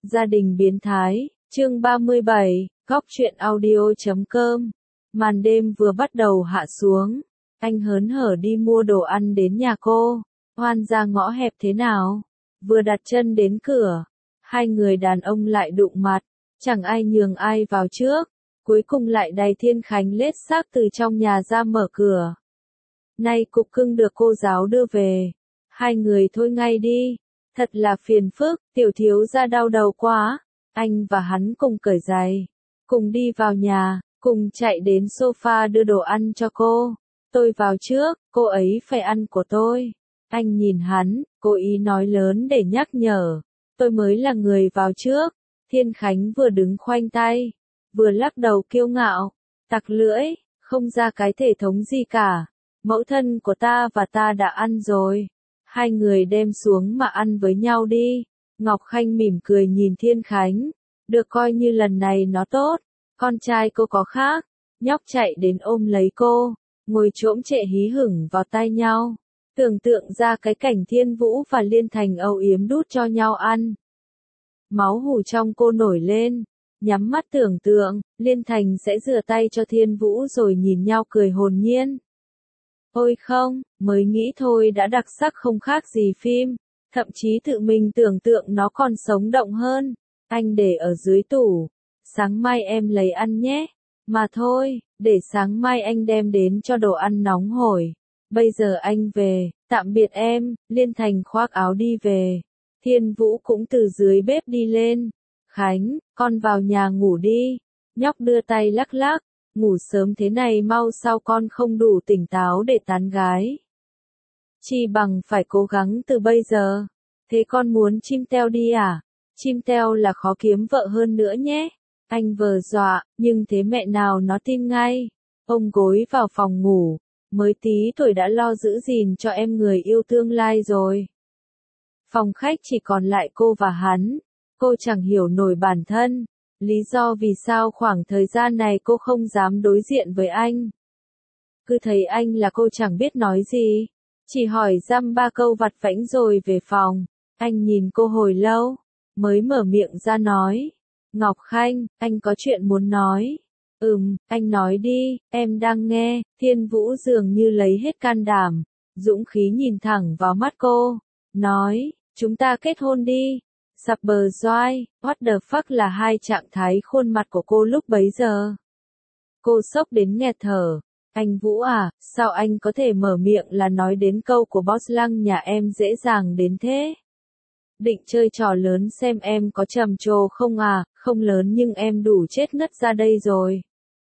Gia đình biến thái, chương 37, góc truyện audio.com. Màn đêm vừa bắt đầu hạ xuống, anh hớn hở đi mua đồ ăn đến nhà cô. Hoan ra ngõ hẹp thế nào? Vừa đặt chân đến cửa, hai người đàn ông lại đụng mặt, chẳng ai nhường ai vào trước. Cuối cùng lại đày Thiên Khánh lết xác từ trong nhà ra mở cửa. Nay cục cưng được cô giáo đưa về. Hai người thôi ngay đi. Thật là phiền phức, tiểu thiếu gia đau đầu quá. Anh và hắn cùng cởi giày, cùng đi vào nhà, cùng chạy đến sofa đưa đồ ăn cho cô. Tôi vào trước, cô ấy phải ăn của tôi. Anh nhìn hắn, cố ý nói lớn để nhắc nhở. Tôi mới là người vào trước. Thiên Khánh vừa đứng khoanh tay, vừa lắc đầu kiêu ngạo, tặc lưỡi, không ra cái thể thống gì cả. Mẫu thân của ta và ta đã ăn rồi. Hai người đem xuống mà ăn với nhau đi. Ngọc Khanh mỉm cười nhìn Thiên Khánh. Được coi như lần này nó tốt. Con trai cô có khác. Nhóc chạy đến ôm lấy cô, ngồi chỗm chệ hí hửng vào tai nhau. Tưởng tượng ra cái cảnh Thiên Vũ và Liên Thành âu yếm đút cho nhau ăn. Máu hù trong cô nổi lên. Nhắm mắt tưởng tượng, Liên Thành sẽ rửa tay cho Thiên Vũ rồi nhìn nhau cười hồn nhiên. Ôi không, mới nghĩ thôi đã đặc sắc không khác gì phim, thậm chí tự mình tưởng tượng nó còn sống động hơn. Anh để ở dưới tủ, sáng mai em lấy ăn nhé. Mà thôi, để sáng mai anh đem đến cho đồ ăn nóng hổi. Bây giờ anh về, tạm biệt em. Liên Thành khoác áo đi về. Thiên Vũ cũng từ dưới bếp đi lên. Khánh, con vào nhà ngủ đi. Nhóc đưa tay lắc lắc. Ngủ sớm thế này mau sao con không đủ tỉnh táo để tán gái. Chi bằng phải cố gắng từ bây giờ. Thế con muốn chim teo đi à? Chim teo là khó kiếm vợ hơn nữa nhé. Anh vờ dọa, nhưng thế mẹ nào nó tin ngay. Ông gối vào phòng ngủ. Mới tí tuổi đã lo giữ gìn cho em người yêu tương lai rồi. Phòng khách chỉ còn lại cô và hắn. Cô chẳng hiểu nổi bản thân. Lý do vì sao khoảng thời gian này cô không dám đối diện với anh. Cứ thấy anh là cô chẳng biết nói gì. Chỉ hỏi dăm ba câu vặt vãnh rồi về phòng. Anh nhìn cô hồi lâu, mới mở miệng ra nói. Ngọc Khanh, anh có chuyện muốn nói. Anh nói đi, em đang nghe. Thiên Vũ dường như lấy hết can đảm, dũng khí nhìn thẳng vào mắt cô. Nói, chúng ta kết hôn đi. Sập bờ doai, what the fuck là hai trạng thái khuôn mặt của cô lúc bấy giờ. Cô sốc đến nghẹt thở. Anh Vũ à, sao anh có thể mở miệng là nói đến câu của boss Lăng nhà em dễ dàng đến thế? Định chơi trò lớn xem em có trầm trồ không à, không lớn nhưng em đủ chết ngất ra đây rồi.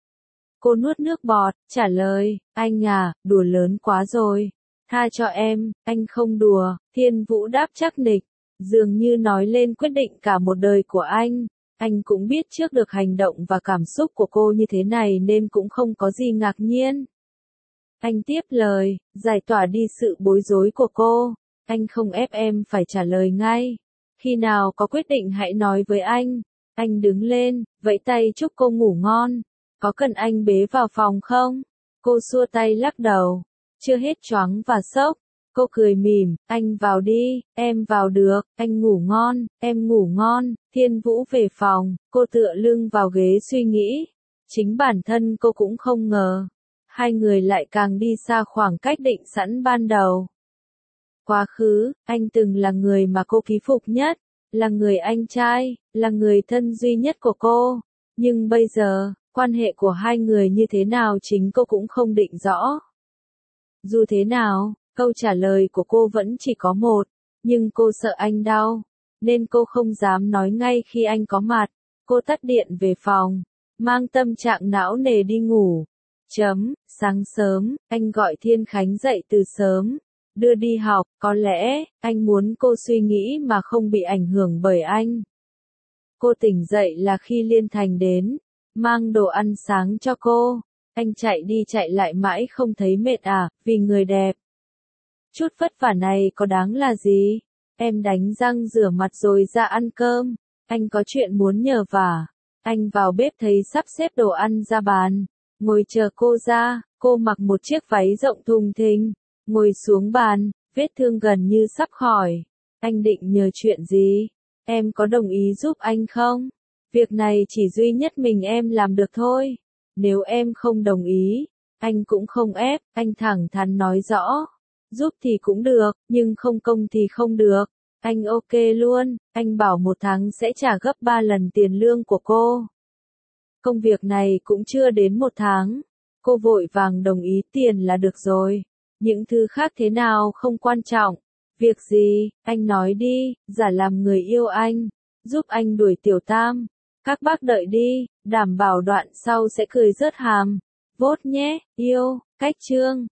Cô nuốt nước bọt, trả lời, anh à, đùa lớn quá rồi. Tha cho em, anh không đùa. Thiên Vũ đáp chắc nịch. Dường như nói lên quyết định cả một đời của anh. Anh cũng biết trước được hành động và cảm xúc của cô như thế này nên cũng không có gì ngạc nhiên. Anh tiếp lời, giải tỏa đi sự bối rối của cô. Anh không ép em phải trả lời ngay. Khi nào có quyết định hãy nói với anh. Anh đứng lên, vẫy tay chúc cô ngủ ngon. Có cần anh bế vào phòng không? Cô xua tay lắc đầu. Chưa hết choáng và sốc. Cô cười mỉm, anh vào đi, em vào được, anh ngủ ngon, em ngủ ngon. Thiên Vũ về phòng, cô tựa lưng vào ghế suy nghĩ. Chính bản thân cô cũng không ngờ. Hai người lại càng đi xa khoảng cách định sẵn ban đầu. Quá khứ, anh từng là người mà cô ký phục nhất, là người anh trai, là người thân duy nhất của cô. Nhưng bây giờ, quan hệ của hai người như thế nào chính cô cũng không định rõ. Dù thế nào, câu trả lời của cô vẫn chỉ có một, nhưng cô sợ anh đau, nên cô không dám nói ngay khi anh có mặt. Cô tắt điện về phòng, mang tâm trạng não nề đi ngủ. Sáng sớm, anh gọi Thiên Khánh dậy từ sớm, đưa đi học, có lẽ, anh muốn cô suy nghĩ mà không bị ảnh hưởng bởi anh. Cô tỉnh dậy là khi Liên Thành đến, mang đồ ăn sáng cho cô. Anh chạy đi chạy lại mãi không thấy mệt à, vì người đẹp. Chút vất vả này có đáng là gì? Em đánh răng rửa mặt rồi ra ăn cơm. Anh có chuyện muốn nhờ vả. Anh vào bếp thấy sắp xếp đồ ăn ra bàn. Ngồi chờ cô ra, cô mặc một chiếc váy rộng thùng thình. Ngồi xuống bàn, vết thương gần như sắp khỏi. Anh định nhờ chuyện gì? Em có đồng ý giúp anh không? Việc này chỉ duy nhất mình em làm được thôi. Nếu em không đồng ý, anh cũng không ép, anh thẳng thắn nói rõ. Giúp thì cũng được, nhưng không công thì không được. Anh ok luôn, anh bảo 1 tháng sẽ trả gấp 3 lần tiền lương của cô. Công việc này cũng chưa đến 1 tháng. Cô vội vàng đồng ý tiền là được rồi. Những thứ khác thế nào không quan trọng. Việc gì, anh nói đi, giả làm người yêu anh. Giúp anh đuổi Tiểu Tam. Các bác đợi đi, đảm bảo đoạn sau sẽ cười rớt hàm. Vốt nhé, yêu, cách chương.